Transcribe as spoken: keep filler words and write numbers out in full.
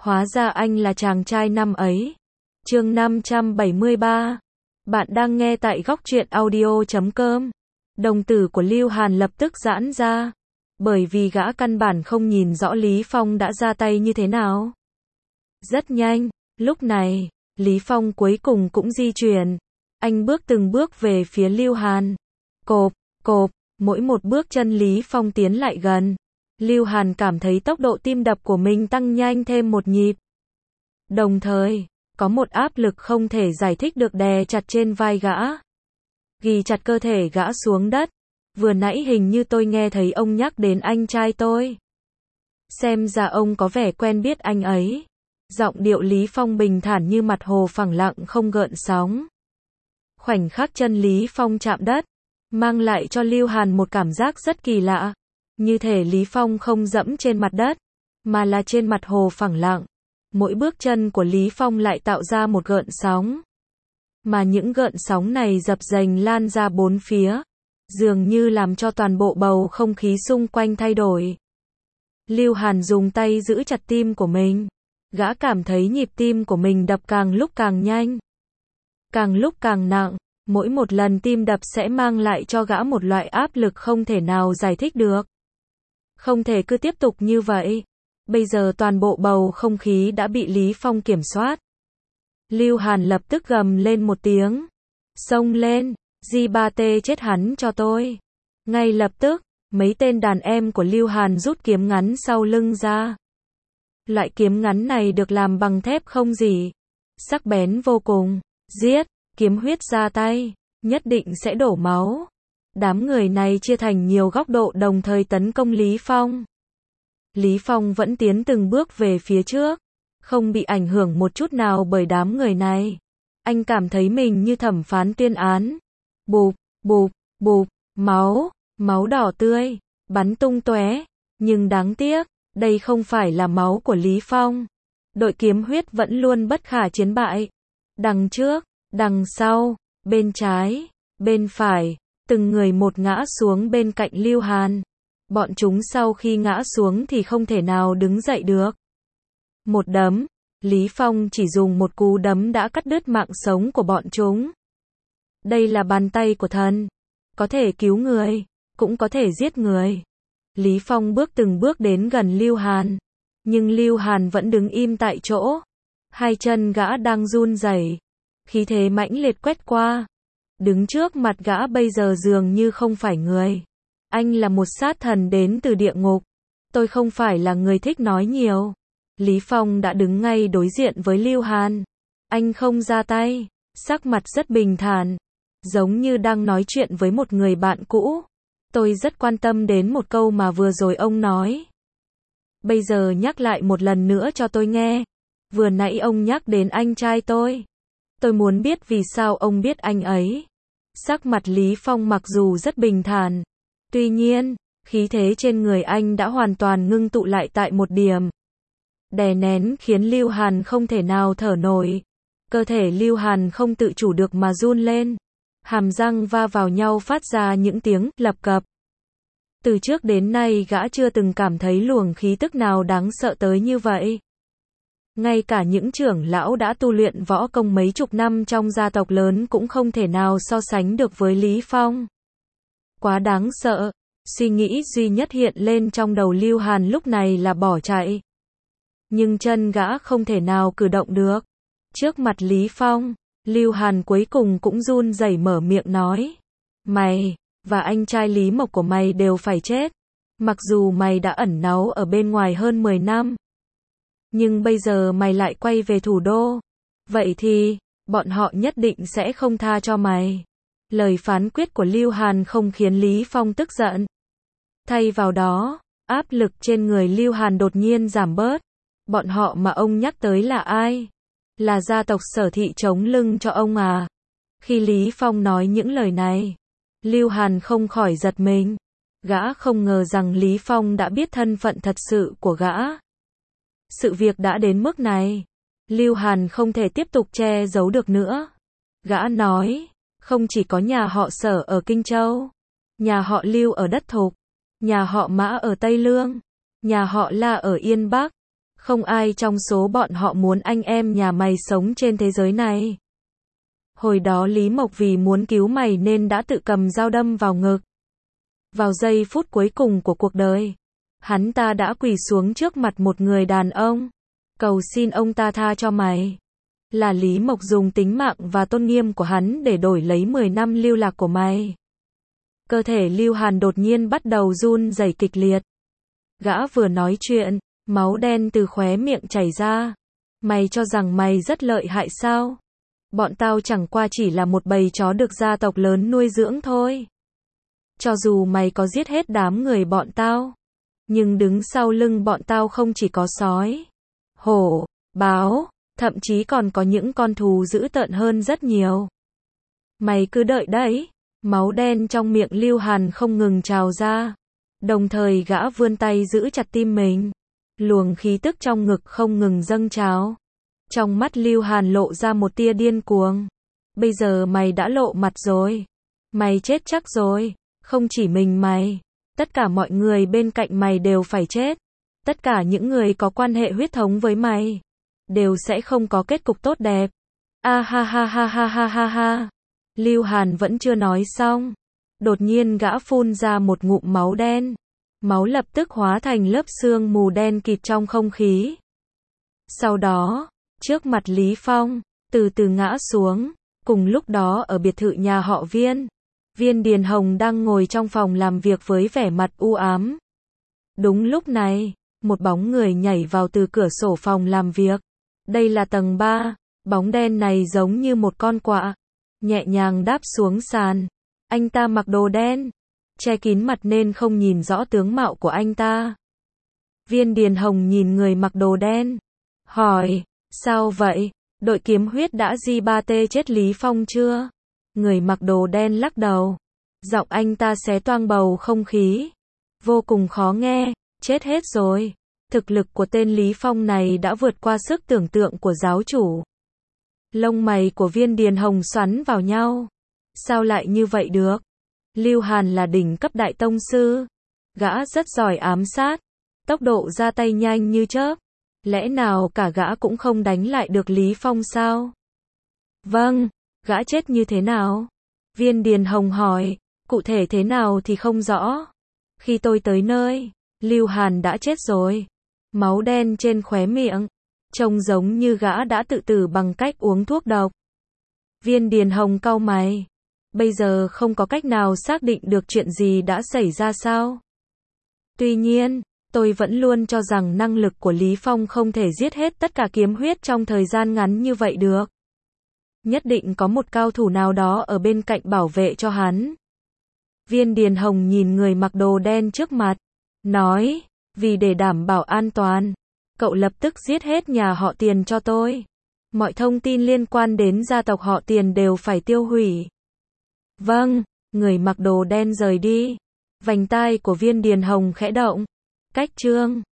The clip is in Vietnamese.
Hóa ra anh là chàng trai năm ấy. Chương năm trăm bảy mươi ba. Bạn đang nghe tại góc truyện audio chấm com. Đồng tử của Lưu Hàn lập tức giãn ra, bởi vì gã căn bản không nhìn rõ Lý Phong đã ra tay như thế nào. Rất nhanh, lúc này, Lý Phong cuối cùng cũng di chuyển. Anh bước từng bước về phía Lưu Hàn. Cộp, cộp, mỗi một bước chân Lý Phong tiến lại gần. Lưu Hàn cảm thấy tốc độ tim đập của mình tăng nhanh thêm một nhịp. Đồng thời, có một áp lực không thể giải thích được đè chặt trên vai gã. Ghi chặt cơ thể gã xuống đất. Vừa nãy hình như tôi nghe thấy ông nhắc đến anh trai tôi. Xem ra ông có vẻ quen biết anh ấy. Giọng điệu Lý Phong bình thản như mặt hồ phẳng lặng không gợn sóng. Khoảnh khắc chân Lý Phong chạm đất, mang lại cho Lưu Hàn một cảm giác rất kỳ lạ. Như thể Lý Phong không dẫm trên mặt đất, mà là trên mặt hồ phẳng lặng. Mỗi bước chân của Lý Phong lại tạo ra một gợn sóng. Mà những gợn sóng này dập dềnh lan ra bốn phía, dường như làm cho toàn bộ bầu không khí xung quanh thay đổi. Lưu Hàn dùng tay giữ chặt tim của mình. Gã cảm thấy nhịp tim của mình đập càng lúc càng nhanh, càng lúc càng nặng. Mỗi một lần tim đập sẽ mang lại cho gã một loại áp lực không thể nào giải thích được. Không thể cứ tiếp tục như vậy. Bây giờ toàn bộ bầu không khí đã bị Lý Phong kiểm soát. Lưu Hàn lập tức gầm lên một tiếng. Xông lên, Di ba tê chết hắn cho tôi. Ngay lập tức, mấy tên đàn em của Lưu Hàn rút kiếm ngắn sau lưng ra. Loại kiếm ngắn này được làm bằng thép không gì, sắc bén vô cùng. Giết, kiếm huyết ra tay, nhất định sẽ đổ máu. Đám người này chia thành nhiều góc độ đồng thời tấn công Lý Phong. Lý Phong vẫn tiến từng bước về phía trước, không bị ảnh hưởng một chút nào bởi đám người này. Anh cảm thấy mình như thẩm phán tuyên án. Bụp, bụp, bụp, máu, máu đỏ tươi, bắn tung tóe. Nhưng đáng tiếc, đây không phải là máu của Lý Phong. Đội kiếm huyết vẫn luôn bất khả chiến bại. Đằng trước, đằng sau, bên trái, bên phải, từng người một ngã xuống bên cạnh Lưu Hàn. Bọn chúng sau khi ngã xuống thì không thể nào đứng dậy được. Một đấm, Lý Phong chỉ dùng một cú đấm đã cắt đứt mạng sống của bọn chúng. Đây là bàn tay của thần, có thể cứu người, cũng có thể giết người. Lý Phong bước từng bước đến gần Lưu Hàn, nhưng Lưu Hàn vẫn đứng im tại chỗ. Hai chân gã đang run rẩy, khí thế mãnh liệt quét qua. Đứng trước mặt gã bây giờ dường như không phải người. Anh là một sát thần đến từ địa ngục. Tôi không phải là người thích nói nhiều. Lý Phong đã đứng ngay đối diện với Lưu Hàn. Anh không ra tay, sắc mặt rất bình thản, giống như đang nói chuyện với một người bạn cũ. Tôi rất quan tâm đến một câu mà vừa rồi ông nói. Bây giờ nhắc lại một lần nữa cho tôi nghe. Vừa nãy ông nhắc đến anh trai tôi. Tôi muốn biết vì sao ông biết anh ấy. Sắc mặt Lý Phong mặc dù rất bình thản, tuy nhiên, khí thế trên người anh đã hoàn toàn ngưng tụ lại tại một điểm. Đè nén khiến Lưu Hàn không thể nào thở nổi. Cơ thể Lưu Hàn không tự chủ được mà run lên. Hàm răng va vào nhau phát ra những tiếng lập cập. Từ trước đến nay gã chưa từng cảm thấy luồng khí tức nào đáng sợ tới như vậy. Ngay cả những trưởng lão đã tu luyện võ công mấy chục năm trong gia tộc lớn cũng không thể nào so sánh được với Lý Phong. Quá đáng sợ. Suy nghĩ duy nhất hiện lên trong đầu Lưu Hàn lúc này là bỏ chạy. Nhưng chân gã không thể nào cử động được. Trước mặt Lý Phong, Lưu Hàn cuối cùng cũng run rẩy mở miệng nói. Mày, và anh trai Lý Mộc của mày đều phải chết. Mặc dù mày đã ẩn náu ở bên ngoài hơn mười năm. Nhưng bây giờ mày lại quay về thủ đô. Vậy thì, bọn họ nhất định sẽ không tha cho mày. Lời phán quyết của Lưu Hàn không khiến Lý Phong tức giận. Thay vào đó, áp lực trên người Lưu Hàn đột nhiên giảm bớt. Bọn họ mà ông nhắc tới là ai? Là gia tộc Sở Thị chống lưng cho ông à? Khi Lý Phong nói những lời này, Lưu Hàn không khỏi giật mình. Gã không ngờ rằng Lý Phong đã biết thân phận thật sự của gã. Sự việc đã đến mức này, Lưu Hàn không thể tiếp tục che giấu được nữa. Gã nói, không chỉ có nhà họ Sở ở Kinh Châu, nhà họ Lưu ở Đất Thục, nhà họ Mã ở Tây Lương, nhà họ La ở Yên Bắc, Không ai trong số bọn họ muốn anh em nhà mày sống trên thế giới này. Hồi đó Lý Mộc vì muốn cứu mày nên đã tự cầm dao đâm vào ngực. Vào giây phút cuối cùng của cuộc đời, hắn ta đã quỳ xuống trước mặt một người đàn ông, cầu xin ông ta tha cho mày. Là Lý Mộc dùng tính mạng và tôn nghiêm của hắn để đổi lấy mười năm lưu lạc của mày. Cơ thể Lưu Hàn đột nhiên bắt đầu run rẩy kịch liệt. Gã vừa nói chuyện, máu đen từ khóe miệng chảy ra. Mày cho rằng mày rất lợi hại sao? Bọn tao chẳng qua chỉ là một bầy chó được gia tộc lớn nuôi dưỡng thôi. Cho dù mày có giết hết đám người bọn tao, nhưng đứng sau lưng bọn tao không chỉ có sói, hổ, báo, thậm chí còn có những con thú dữ tợn hơn rất nhiều. Mày cứ đợi đấy. Máu đen trong miệng Lưu Hàn không ngừng trào ra. Đồng thời gã vươn tay giữ chặt tim mình. Luồng khí tức trong ngực không ngừng dâng trào. Trong mắt Lưu Hàn lộ ra một tia điên cuồng. Bây giờ mày đã lộ mặt rồi. Mày chết chắc rồi. Không chỉ mình mày. Tất cả mọi người bên cạnh mày đều phải chết. Tất cả những người có quan hệ huyết thống với mày đều sẽ không có kết cục tốt đẹp. A ha ha ha ha ha ha ha. Lưu Hàn vẫn chưa nói xong. Đột nhiên gã phun ra một ngụm máu đen. Máu lập tức hóa thành lớp sương mù đen kịt trong không khí. Sau đó, trước mặt Lý Phong, từ từ ngã xuống. Cùng lúc đó ở biệt thự nhà họ Viên, Viên Điền Hồng đang ngồi trong phòng làm việc với vẻ mặt u ám. Đúng lúc này, một bóng người nhảy vào từ cửa sổ phòng làm việc. Đây là tầng ba, bóng đen này giống như một con quạ, nhẹ nhàng đáp xuống sàn. Anh ta mặc đồ đen, che kín mặt nên không nhìn rõ tướng mạo của anh ta. Viên Điền Hồng nhìn người mặc đồ đen, hỏi, sao vậy? Đội kiếm huyết đã gi ba tê chết Lý Phong chưa? Người mặc đồ đen lắc đầu. Giọng anh ta xé toang bầu không khí. Vô cùng khó nghe, chết hết rồi. Thực lực của tên Lý Phong này đã vượt qua sức tưởng tượng của giáo chủ. Lông mày của Viên Điền Hồng xoắn vào nhau. Sao lại như vậy được? Lưu Hàn là đỉnh cấp đại tông sư. Gã rất giỏi ám sát. Tốc độ ra tay nhanh như chớp. Lẽ nào cả gã cũng không đánh lại được Lý Phong sao? Vâng, gã chết như thế nào? Viên Điền Hồng hỏi, cụ thể thế nào thì không rõ. Khi tôi tới nơi, Lưu Hàn đã chết rồi. Máu đen trên khóe miệng, trông giống như gã đã tự tử bằng cách uống thuốc độc. Viên Điền Hồng cau mày. Bây giờ không có cách nào xác định được chuyện gì đã xảy ra sao? Tuy nhiên, tôi vẫn luôn cho rằng năng lực của Lý Phong không thể giết hết tất cả kiếm huyết trong thời gian ngắn như vậy được. Nhất định có một cao thủ nào đó ở bên cạnh bảo vệ cho hắn. Viên Điền Hồng nhìn người mặc đồ đen trước mặt, nói, vì để đảm bảo an toàn, cậu lập tức giết hết nhà họ Tiền cho tôi. Mọi thông tin liên quan đến gia tộc họ Tiền đều phải tiêu hủy. Vâng, người mặc đồ đen rời đi. Vành tai của Viên Điền Hồng khẽ động. Cách chương